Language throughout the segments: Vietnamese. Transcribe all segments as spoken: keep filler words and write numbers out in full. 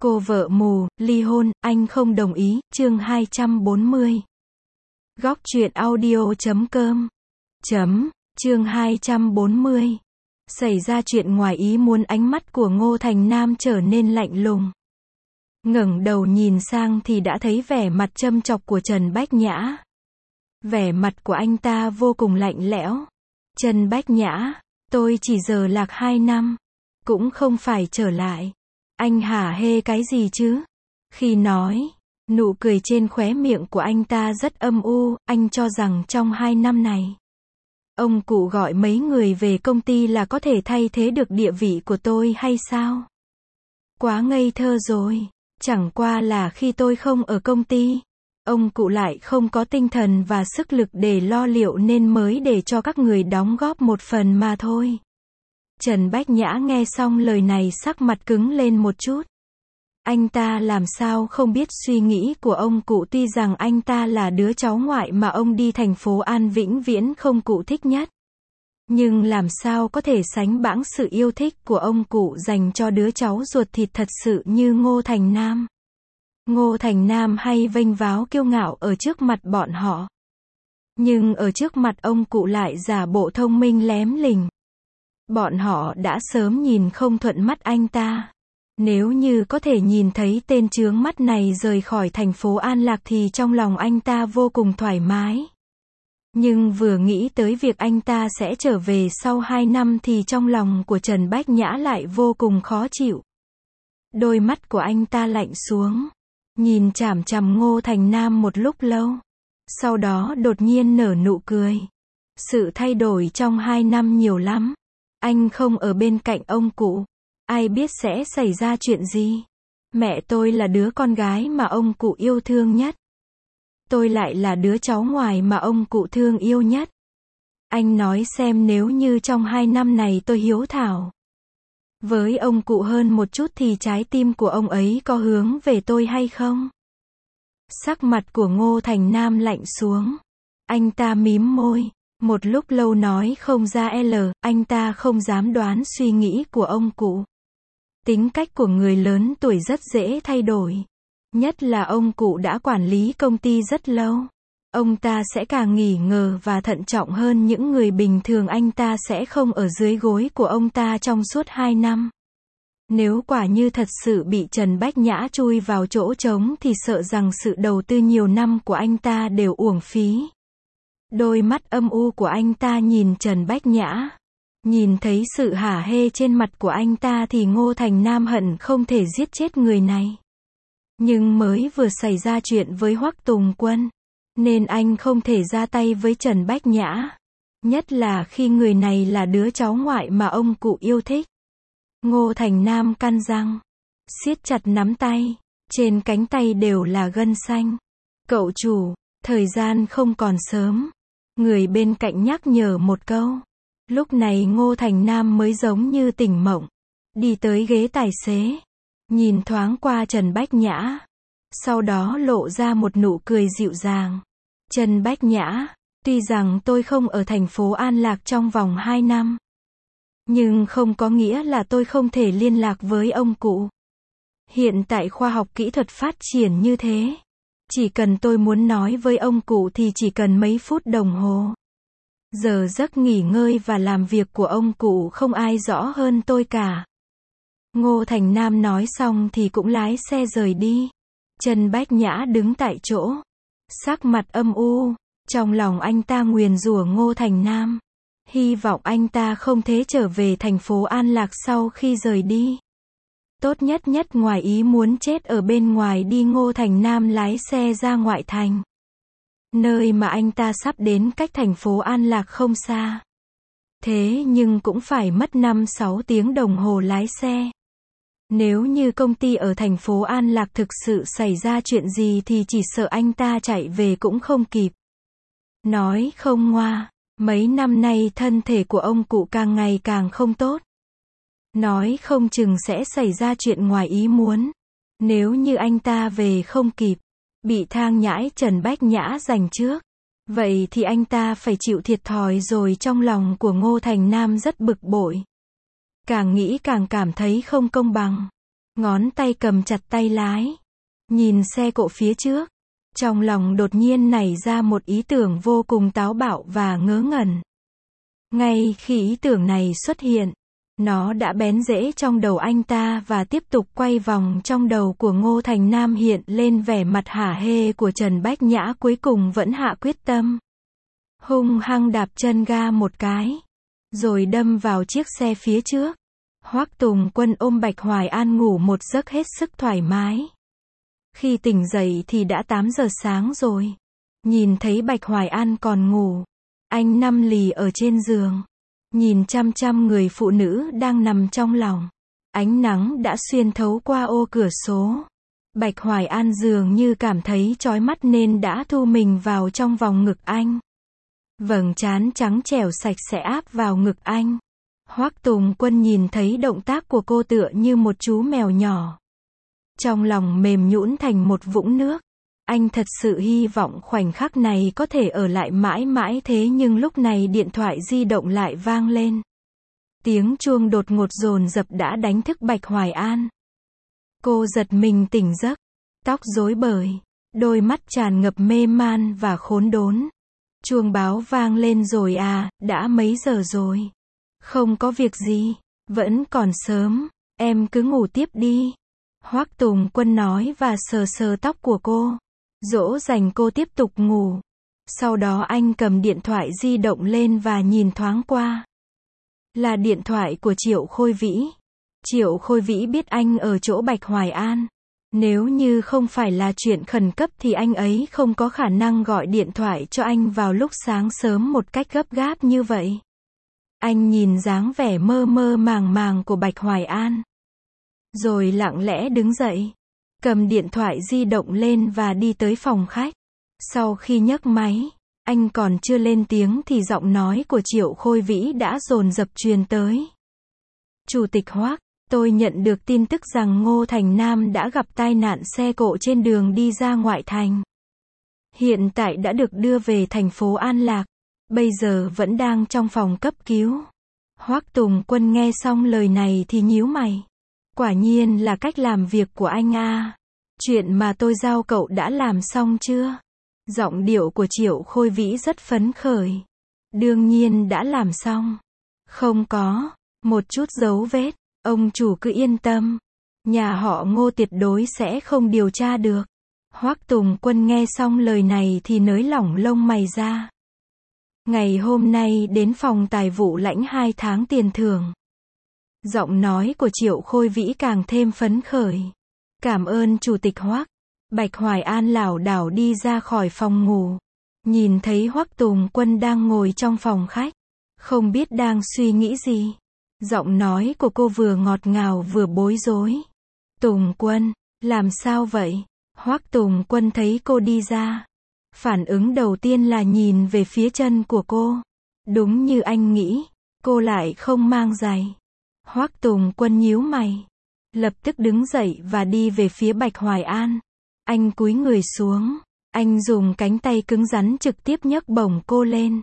Cô vợ mù, ly hôn, anh không đồng ý, chương hai trăm bốn mươi. Góc truyện audio chấm com. Chấm, chương hai trăm bốn mươi. Xảy ra chuyện ngoài ý muốn, ánh mắt của Ngô Thành Nam trở nên lạnh lùng. Ngẩng đầu nhìn sang thì đã thấy vẻ mặt châm chọc của Trần Bách Nhã. Vẻ mặt của anh ta vô cùng lạnh lẽo. Trần Bách Nhã, tôi chỉ giờ lạc hai năm, cũng không phải trở lại. Anh hả hê cái gì chứ? Khi nói, nụ cười trên khóe miệng của anh ta rất âm u, anh cho rằng trong hai năm này, ông cụ gọi mấy người về công ty là có thể thay thế được địa vị của tôi hay sao? Quá ngây thơ rồi, chẳng qua là khi tôi không ở công ty, ông cụ lại không có tinh thần và sức lực để lo liệu nên mới để cho các người đóng góp một phần mà thôi. Trần Bách Nhã nghe xong lời này sắc mặt cứng lên một chút. Anh ta làm sao không biết suy nghĩ của ông cụ, tuy rằng anh ta là đứa cháu ngoại mà ông đi thành phố An vĩnh viễn không cụ thích nhất. Nhưng làm sao có thể sánh bãng sự yêu thích của ông cụ dành cho đứa cháu ruột thịt thật sự như Ngô Thành Nam. Ngô Thành Nam hay vênh váo kiêu ngạo ở trước mặt bọn họ. Nhưng ở trước mặt ông cụ lại giả bộ thông minh lém lỉnh. Bọn họ đã sớm nhìn không thuận mắt anh ta. Nếu như có thể nhìn thấy tên chướng mắt này rời khỏi thành phố An Lạc thì trong lòng anh ta vô cùng thoải mái. Nhưng vừa nghĩ tới việc anh ta sẽ trở về sau hai năm thì trong lòng của Trần Bách Nhã lại vô cùng khó chịu. Đôi mắt của anh ta lạnh xuống, nhìn chằm chằm Ngô Thành Nam một lúc lâu. Sau đó đột nhiên nở nụ cười. Sự thay đổi trong hai năm nhiều lắm. Anh không ở bên cạnh ông cụ, ai biết sẽ xảy ra chuyện gì. Mẹ tôi là đứa con gái mà ông cụ yêu thương nhất. Tôi lại là đứa cháu ngoại mà ông cụ thương yêu nhất. Anh nói xem, nếu như trong hai năm này tôi hiếu thảo với ông cụ hơn một chút thì trái tim của ông ấy có hướng về tôi hay không? Sắc mặt của Ngô Thành Nam lạnh xuống. Anh ta mím môi. Một lúc lâu nói không ra L, anh ta không dám đoán suy nghĩ của ông cụ. Tính cách của người lớn tuổi rất dễ thay đổi. Nhất là ông cụ đã quản lý công ty rất lâu. Ông ta sẽ càng nghỉ ngờ và thận trọng hơn những người bình thường. Anh ta sẽ không ở dưới gối của ông ta trong suốt hai năm. Nếu quả như thật sự bị Trần Bách Nhã chui vào chỗ trống thì sợ rằng sự đầu tư nhiều năm của anh ta đều uổng phí. Đôi mắt âm u của anh ta nhìn Trần Bách Nhã. Nhìn thấy sự hả hê trên mặt của anh ta thì Ngô Thành Nam hận không thể giết chết người này. Nhưng mới vừa xảy ra chuyện với Hoắc Tùng Quân, nên anh không thể ra tay với Trần Bách Nhã. Nhất là khi người này là đứa cháu ngoại mà ông cụ yêu thích. Ngô Thành Nam căn răng, siết chặt nắm tay. Trên cánh tay đều là gân xanh. Cậu chủ, thời gian không còn sớm. Người bên cạnh nhắc nhở một câu. Lúc này Ngô Thành Nam mới giống như tỉnh mộng. Đi tới ghế tài xế. Nhìn thoáng qua Trần Bách Nhã. Sau đó lộ ra một nụ cười dịu dàng. Trần Bách Nhã, tuy rằng tôi không ở thành phố An Lạc trong vòng hai năm. Nhưng không có nghĩa là tôi không thể liên lạc với ông cụ. Hiện tại khoa học kỹ thuật phát triển như thế. Chỉ cần tôi muốn nói với ông cụ thì chỉ cần mấy phút đồng hồ. Giờ giấc nghỉ ngơi và làm việc của ông cụ không ai rõ hơn tôi cả. Ngô Thành Nam nói xong thì cũng lái xe rời đi. Trần Bách Nhã đứng tại chỗ, sắc mặt âm u. Trong lòng anh ta nguyền rủa Ngô Thành Nam. Hy vọng anh ta không thể trở về thành phố An Lạc sau khi rời đi. Tốt nhất nhất ngoài ý muốn chết ở bên ngoài đi. Ngô Thành Nam lái xe ra ngoại thành. Nơi mà anh ta sắp đến cách thành phố An Lạc không xa. Thế nhưng cũng phải mất năm sáu tiếng đồng hồ lái xe. Nếu như công ty ở thành phố An Lạc thực sự xảy ra chuyện gì thì chỉ sợ anh ta chạy về cũng không kịp. Nói không ngoa, mấy năm nay thân thể của ông cụ càng ngày càng không tốt. Nói không chừng sẽ xảy ra chuyện ngoài ý muốn. Nếu như anh ta về không kịp, bị thang nhãi Trần Bách Nhã giành trước, vậy thì anh ta phải chịu thiệt thòi rồi. Trong lòng của Ngô Thành Nam rất bực bội. Càng nghĩ càng cảm thấy không công bằng. ngón tay cầm chặt tay lái, nhìn xe cộ phía trước. Trong lòng đột nhiên nảy ra một ý tưởng vô cùng táo bạo và ngớ ngẩn. Ngay khi ý tưởng này xuất hiện, nó đã bén rễ trong đầu anh ta và tiếp tục quay vòng trong đầu của Ngô Thành Nam, hiện lên vẻ mặt hả hê của Trần Bách Nhã cuối cùng vẫn hạ quyết tâm. Hung hăng đạp chân ga một cái, rồi đâm vào chiếc xe phía trước. Hoắc Tùng Quân ôm Bạch Hoài An ngủ một giấc hết sức thoải mái. Khi tỉnh dậy thì đã tám giờ sáng rồi. Nhìn thấy Bạch Hoài An còn ngủ, anh nằm lì ở trên giường, nhìn chăm chăm người phụ nữ đang nằm trong lòng. Ánh nắng đã xuyên thấu qua ô cửa sổ. Bạch Hoài An dường như cảm thấy chói mắt nên đã thu mình vào trong vòng ngực anh. Vầng trán trắng trẻo sạch sẽ áp vào ngực anh. Hoắc Tùng Quân nhìn thấy động tác của cô tựa như một chú mèo nhỏ. Trong lòng mềm nhũn thành một vũng nước. Anh thật sự hy vọng khoảnh khắc này có thể ở lại mãi mãi, thế nhưng lúc này điện thoại di động lại vang lên. Tiếng chuông đột ngột dồn dập đã đánh thức Bạch Hoài An. Cô giật mình tỉnh giấc, tóc rối bời, đôi mắt tràn ngập mê man và khốn đốn. Chuông báo vang lên rồi à, đã mấy giờ rồi? Không có việc gì, vẫn còn sớm, em cứ ngủ tiếp đi. Hoắc Tùng Quân nói và sờ sờ tóc của cô, dỗ dành cô tiếp tục ngủ. Sau đó anh cầm điện thoại di động lên và nhìn thoáng qua. Là điện thoại của Triệu Khôi Vĩ. Triệu Khôi Vĩ biết anh ở chỗ Bạch Hoài An. Nếu như không phải là chuyện khẩn cấp thì anh ấy không có khả năng gọi điện thoại cho anh vào lúc sáng sớm một cách gấp gáp như vậy. Anh nhìn dáng vẻ mơ mơ màng màng của Bạch Hoài An, rồi lặng lẽ đứng dậy, cầm điện thoại di động lên và đi tới phòng khách. Sau khi nhấc máy, anh còn chưa lên tiếng thì giọng nói của Triệu Khôi Vĩ đã dồn dập truyền tới. Chủ tịch Hoắc, tôi nhận được tin tức rằng Ngô Thành Nam đã gặp tai nạn xe cộ trên đường đi ra ngoại thành. Hiện tại đã được đưa về thành phố An Lạc, bây giờ vẫn đang trong phòng cấp cứu. Hoắc Tùng Quân nghe xong lời này thì nhíu mày. Quả nhiên là cách làm việc của anh à. Chuyện mà tôi giao cậu đã làm xong chưa? Giọng điệu của Triệu Khôi Vĩ rất phấn khởi. Đương nhiên đã làm xong. Không có một chút dấu vết. Ông chủ cứ yên tâm. Nhà họ Ngô tuyệt đối sẽ không điều tra được. Hoắc Tùng Quân nghe xong lời này thì nới lỏng lông mày ra. Ngày hôm nay đến phòng tài vụ lãnh hai tháng tiền thưởng. Giọng nói của Triệu Khôi Vĩ càng thêm phấn khởi. Cảm ơn Chủ tịch Hoắc. Bạch Hoài An lảo đảo đi ra khỏi phòng ngủ. Nhìn thấy Hoắc Tùng Quân đang ngồi trong phòng khách. Không biết đang suy nghĩ gì. Giọng nói của cô vừa ngọt ngào vừa bối rối. Tùng Quân, làm sao vậy? Hoắc Tùng Quân thấy cô đi ra. Phản ứng đầu tiên là nhìn về phía chân của cô. Đúng như anh nghĩ, cô lại không mang giày. Hoắc Tùng Quân nhíu mày, lập tức đứng dậy và đi về phía Bạch Hoài An. Anh cúi người xuống, anh dùng cánh tay cứng rắn trực tiếp nhấc bổng cô lên.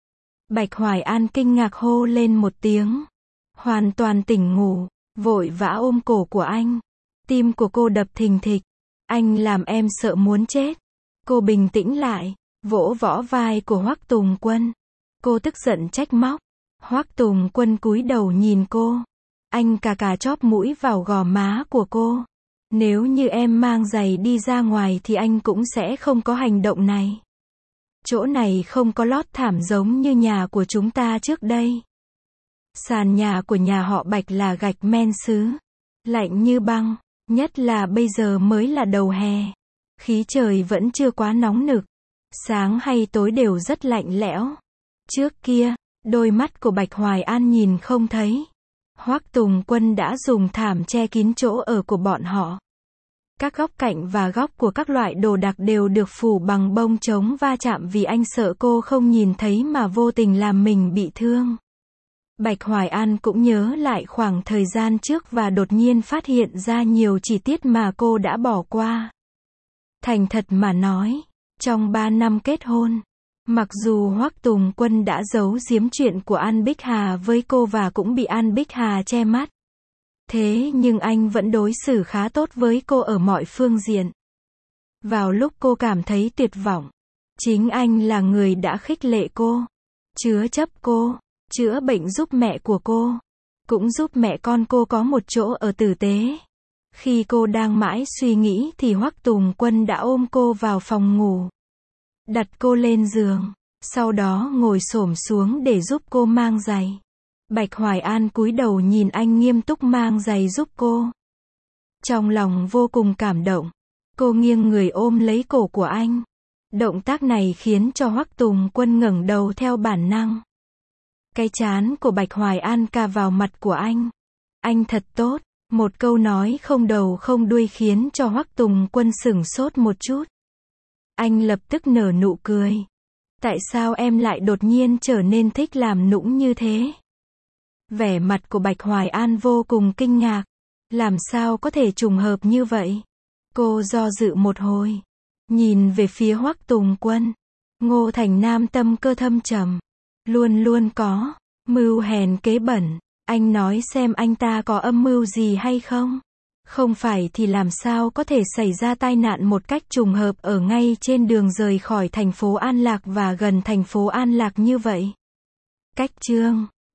Bạch Hoài An kinh ngạc hô lên một tiếng, hoàn toàn tỉnh ngủ, vội vã ôm cổ của anh. Tim của cô đập thình thịch. Anh làm em sợ muốn chết. Cô bình tĩnh lại, vỗ vỗ vai của Hoắc Tùng Quân. Cô tức giận trách móc. Hoắc Tùng Quân cúi đầu nhìn cô. Anh cà cà chóp mũi vào gò má của cô. Nếu như em mang giày đi ra ngoài thì anh cũng sẽ không có hành động này. Chỗ này không có lót thảm giống như nhà của chúng ta trước đây. Sàn nhà của nhà họ Bạch là gạch men sứ, lạnh như băng, nhất là bây giờ mới là đầu hè. Khí trời vẫn chưa quá nóng nực, sáng hay tối đều rất lạnh lẽo. Trước kia, đôi mắt của Bạch Hoài An nhìn không thấy. Hoắc Tùng Quân đã dùng thảm che kín chỗ ở của bọn họ. Các góc cạnh và góc của các loại đồ đạc đều được phủ bằng bông chống va chạm vì anh sợ cô không nhìn thấy mà vô tình làm mình bị thương. Bạch Hoài An cũng nhớ lại khoảng thời gian trước và đột nhiên phát hiện ra nhiều chi tiết mà cô đã bỏ qua. Thành thật mà nói, trong ba năm kết hôn, mặc dù Hoắc Tùng Quân đã giấu giếm chuyện của An Bích Hà với cô và cũng bị An Bích Hà che mắt, Thế nhưng anh vẫn đối xử khá tốt với cô ở mọi phương diện. Vào lúc cô cảm thấy tuyệt vọng, chính anh là người đã khích lệ cô, chứa chấp cô, chữa bệnh giúp mẹ của cô, cũng giúp mẹ con cô có một chỗ ở tử tế. Khi cô đang mãi suy nghĩ thì Hoắc Tùng Quân đã ôm cô vào phòng ngủ, đặt cô lên giường, sau đó ngồi xổm xuống để giúp cô mang giày. Bạch Hoài An cúi đầu nhìn anh nghiêm túc mang giày giúp cô. Trong lòng vô cùng cảm động, cô nghiêng người ôm lấy cổ của anh. Động tác này khiến cho Hoắc Tùng Quân ngẩng đầu theo bản năng. Cái trán của Bạch Hoài An cà vào mặt của anh. Anh thật tốt. Một câu nói không đầu không đuôi khiến cho Hoắc Tùng Quân sửng sốt một chút. Anh lập tức nở nụ cười. Tại sao em lại đột nhiên trở nên thích làm nũng như thế? Vẻ mặt của Bạch Hoài An vô cùng kinh ngạc. Làm sao có thể trùng hợp như vậy? Cô do dự một hồi, nhìn về phía Hoắc Tùng Quân. Ngô Thành Nam tâm cơ thâm trầm, luôn luôn có mưu hèn kế bẩn. Anh nói xem anh ta có âm mưu gì hay không? Không phải thì làm sao có thể xảy ra tai nạn một cách trùng hợp ở ngay trên đường rời khỏi thành phố An Lạc và gần thành phố An Lạc như vậy? Cách chương